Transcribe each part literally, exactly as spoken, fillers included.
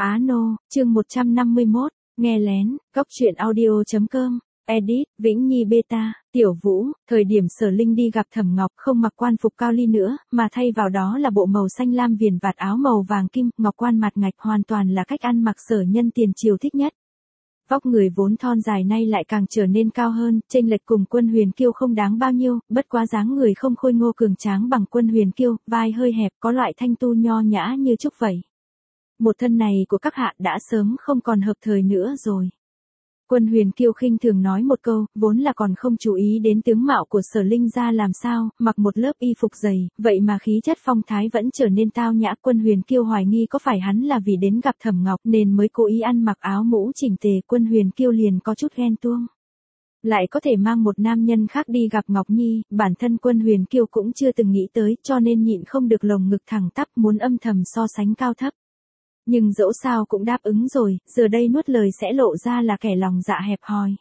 Á Nô, chương một trăm năm mươi mốt, nghe lén, góc truyện audio.com, edit, Vĩnh Nhi Beta, Tiểu Vũ, thời điểm Sở Linh đi gặp Thẩm Ngọc không mặc quan phục cao ly nữa, mà thay vào đó là bộ màu xanh lam viền vạt áo màu vàng kim, ngọc quan mặt ngạch hoàn toàn là cách ăn mặc Sở Nhân tiền triều thích nhất. Vóc người vốn thon dài nay lại càng trở nên cao hơn, chênh lệch cùng Quân Huyền Kiêu không đáng bao nhiêu, bất quá dáng người không khôi ngô cường tráng bằng Quân Huyền Kiêu, vai hơi hẹp, có loại thanh tu nho nhã như trúc vậy. Một thân này của các hạ đã sớm không còn hợp thời nữa rồi. Quân Huyền Kiêu khinh thường nói một câu, vốn là còn không chú ý đến tướng mạo của Sở Linh ra làm sao, mặc một lớp y phục dày, vậy mà khí chất phong thái vẫn trở nên tao nhã. Quân Huyền Kiêu hoài nghi có phải hắn là vì đến gặp Thẩm Ngọc nên mới cố ý ăn mặc áo mũ chỉnh tề. Quân Huyền Kiêu liền có chút ghen tuông. Lại có thể mang một nam nhân khác đi gặp Ngọc Nhi, bản thân Quân Huyền Kiêu cũng chưa từng nghĩ tới, cho nên nhịn không được lồng ngực thẳng tắp muốn âm thầm so sánh cao thấp. Nhưng dẫu sao cũng đáp ứng rồi, giờ đây nuốt lời sẽ lộ ra là kẻ lòng dạ hẹp hòi.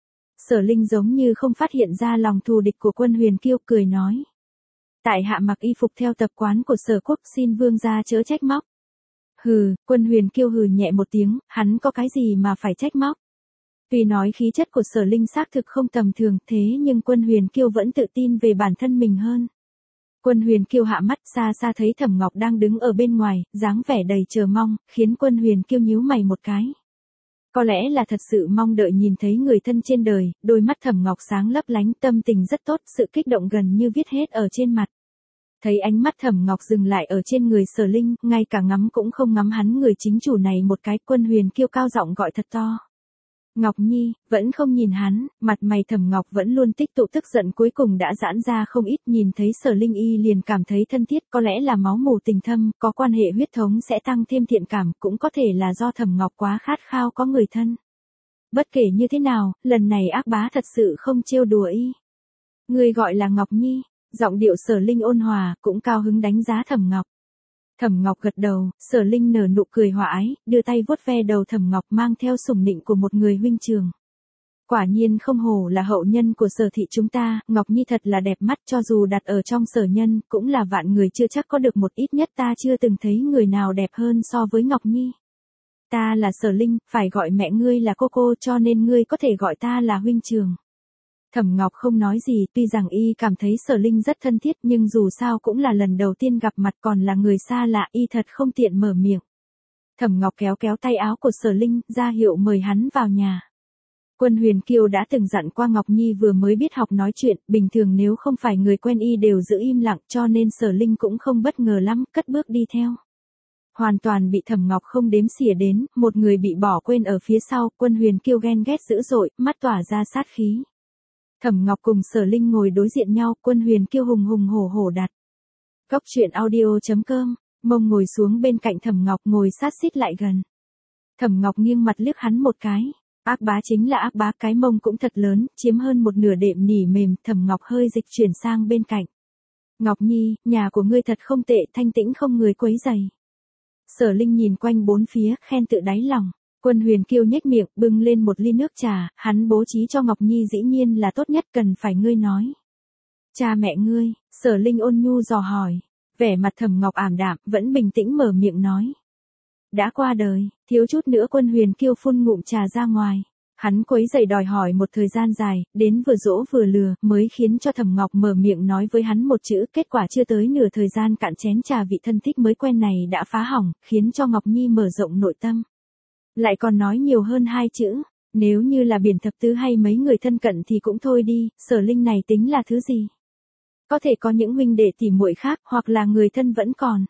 Sở Linh giống như không phát hiện ra lòng thù địch của Quân Huyền Kiêu, cười nói. Tại hạ mặc y phục theo tập quán của Sở quốc, xin vương gia chớ trách móc. Hừ, Quân Huyền Kiêu hừ nhẹ một tiếng, hắn có cái gì mà phải trách móc. Tuy nói khí chất của Sở Linh xác thực không tầm thường, thế nhưng Quân Huyền Kiêu vẫn tự tin về bản thân mình hơn. Quân Huyền Kiêu hạ mắt, xa xa thấy Thẩm Ngọc đang đứng ở bên ngoài, dáng vẻ đầy chờ mong, khiến Quân Huyền Kiêu nhíu mày một cái. Có lẽ là thật sự mong đợi nhìn thấy người thân trên đời, đôi mắt Thẩm Ngọc sáng lấp lánh, tâm tình rất tốt, sự kích động gần như viết hết ở trên mặt. Thấy ánh mắt Thẩm Ngọc dừng lại ở trên người Sở Linh, ngay cả ngắm cũng không ngắm hắn người chính chủ này một cái. Quân Huyền Kiêu cao giọng gọi thật to. Ngọc Nhi, vẫn không nhìn hắn, mặt mày Thẩm Ngọc vẫn luôn tích tụ tức giận cuối cùng đã giãn ra không ít, nhìn thấy Sở Linh y liền cảm thấy thân thiết, có lẽ là máu mủ tình thâm, có quan hệ huyết thống sẽ tăng thêm thiện cảm, cũng có thể là do Thẩm Ngọc quá khát khao có người thân. Bất kể như thế nào, lần này ác bá thật sự không trêu đùa y. Người gọi là Ngọc Nhi, giọng điệu Sở Linh ôn hòa, cũng cao hứng đánh giá Thẩm Ngọc. Thẩm Ngọc gật đầu, Sở Linh nở nụ cười hòa ái, đưa tay vuốt ve đầu Thẩm Ngọc mang theo sủng nịnh của một người huynh trường. Quả nhiên không hổ là hậu nhân của Sở thị chúng ta, Ngọc Nhi thật là đẹp mắt, cho dù đặt ở trong Sở nhân, cũng là vạn người chưa chắc có được một, ít nhất ta chưa từng thấy người nào đẹp hơn so với Ngọc Nhi. Ta là Sở Linh, phải gọi mẹ ngươi là cô cô, cho nên ngươi có thể gọi ta là huynh trường. Thẩm Ngọc không nói gì, tuy rằng y cảm thấy Sở Linh rất thân thiết, nhưng dù sao cũng là lần đầu tiên gặp mặt, còn là người xa lạ, y thật không tiện mở miệng. Thẩm Ngọc kéo kéo tay áo của Sở Linh, ra hiệu mời hắn vào nhà. Quân Huyền Kiêu đã từng dặn qua Ngọc Nhi vừa mới biết học nói chuyện, bình thường nếu không phải người quen y đều giữ im lặng, cho nên Sở Linh cũng không bất ngờ lắm, cất bước đi theo. Hoàn toàn bị Thẩm Ngọc không đếm xỉa đến, một người bị bỏ quên ở phía sau. Quân Huyền Kiêu ghen ghét dữ dội, mắt tỏa ra sát khí. Thẩm Ngọc cùng Sở Linh ngồi đối diện nhau, Quân Huyền Kiêu hùng hùng hổ hổ đặt. Góc truyện audio.com, mông ngồi xuống bên cạnh Thẩm Ngọc, ngồi sát xít lại gần. Thẩm Ngọc nghiêng mặt liếc hắn một cái. Ác bá chính là ác bá, cái mông cũng thật lớn, chiếm hơn một nửa đệm nỉ mềm. Thẩm Ngọc hơi dịch chuyển sang bên cạnh. Ngọc Nhi, nhà của ngươi thật không tệ, thanh tĩnh không người quấy rầy. Sở Linh nhìn quanh bốn phía, khen tự đáy lòng. Quân Huyền Kiêu nhếch miệng, bưng lên một ly nước trà, hắn bố trí cho Ngọc Nhi dĩ nhiên là tốt nhất, cần phải ngươi nói. Cha mẹ ngươi, Sở Linh ôn nhu dò hỏi. Vẻ mặt Thẩm Ngọc ảm đạm, vẫn bình tĩnh mở miệng nói. Đã qua đời, thiếu chút nữa Quân Huyền Kiêu phun ngụm trà ra ngoài. Hắn quấy rầy đòi hỏi một thời gian dài, đến vừa dỗ vừa lừa, mới khiến cho Thẩm Ngọc mở miệng nói với hắn một chữ, kết quả chưa tới nửa thời gian cạn chén trà vị thân thích mới quen này đã phá hỏng, khiến cho Ngọc Nhi mở rộng nội tâm. Lại còn nói nhiều hơn hai chữ, nếu như là biển thập tứ hay mấy người thân cận thì cũng thôi đi, Sở Linh này tính là thứ gì? Có thể có những huynh đệ tỉ muội khác, hoặc là người thân vẫn còn.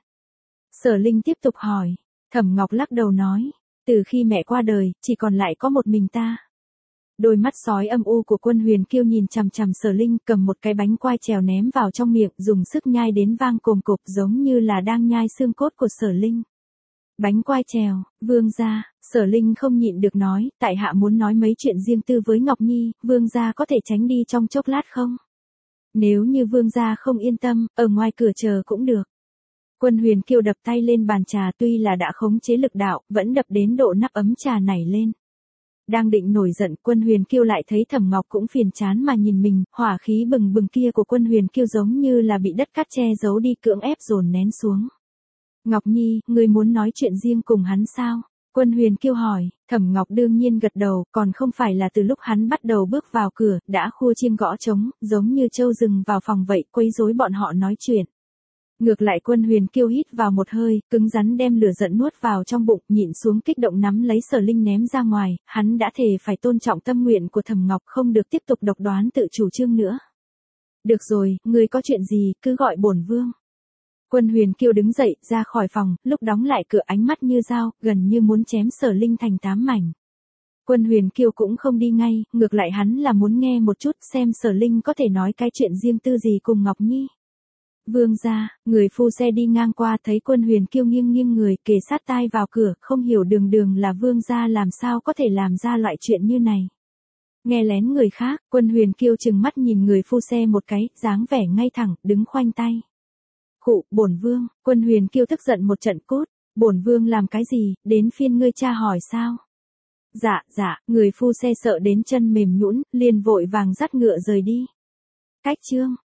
Sở Linh tiếp tục hỏi, Thẩm Ngọc lắc đầu nói, từ khi mẹ qua đời, chỉ còn lại có một mình ta. Đôi mắt sói âm u của Quân Huyền Kiêu nhìn chằm chằm Sở Linh, cầm một cái bánh quai trèo ném vào trong miệng, dùng sức nhai đến vang cồm cộp, giống như là đang nhai xương cốt của Sở Linh. Bánh quai trèo, vương gia, Sở Linh không nhịn được nói, tại hạ muốn nói mấy chuyện riêng tư với Ngọc Nhi, vương gia có thể tránh đi trong chốc lát không? Nếu như vương gia không yên tâm, ở ngoài cửa chờ cũng được. Quân Huyền Kiêu đập tay lên bàn trà, tuy là đã khống chế lực đạo, vẫn đập đến độ nắp ấm trà nảy lên. Đang định nổi giận, Quân Huyền Kiêu lại thấy Thẩm Ngọc cũng phiền chán mà nhìn mình, hỏa khí bừng bừng kia của Quân Huyền Kiêu giống như là bị đất cát che giấu đi, cưỡng ép dồn nén xuống. Ngọc Nhi, ngươi muốn nói chuyện riêng cùng hắn sao? Quân Huyền Kiêu hỏi, Thẩm Ngọc đương nhiên gật đầu, còn không phải là từ lúc hắn bắt đầu bước vào cửa, đã khua chiêng gõ trống, giống như trâu rừng vào phòng vậy, quấy rối bọn họ nói chuyện. Ngược lại Quân Huyền Kiêu hít vào một hơi, cứng rắn đem lửa giận nuốt vào trong bụng, nhịn xuống kích động nắm lấy Sở Linh ném ra ngoài, hắn đã thề phải tôn trọng tâm nguyện của Thẩm Ngọc, không được tiếp tục độc đoán tự chủ trương nữa. Được rồi, ngươi có chuyện gì, cứ gọi bổn vương. Quân Huyền Kiêu đứng dậy, ra khỏi phòng, lúc đóng lại cửa ánh mắt như dao, gần như muốn chém Sở Linh thành tám mảnh. Quân Huyền Kiêu cũng không đi ngay, ngược lại hắn là muốn nghe một chút xem Sở Linh có thể nói cái chuyện riêng tư gì cùng Ngọc Nhi. Vương gia, người phu xe đi ngang qua thấy Quân Huyền Kiêu nghiêng nghiêng người kề sát tai vào cửa, không hiểu đường đường là vương gia làm sao có thể làm ra loại chuyện như này. Nghe lén người khác, Quân Huyền Kiêu trừng mắt nhìn người phu xe một cái, dáng vẻ ngay thẳng, đứng khoanh tay. Khụ, bổn vương, Quân Huyền Kiêu tức giận một trận cốt, bổn vương làm cái gì, đến phiên ngươi tra hỏi sao? Dạ, dạ, người phu xe sợ đến chân mềm nhũn, liền vội vàng dắt ngựa rời đi. Cách chương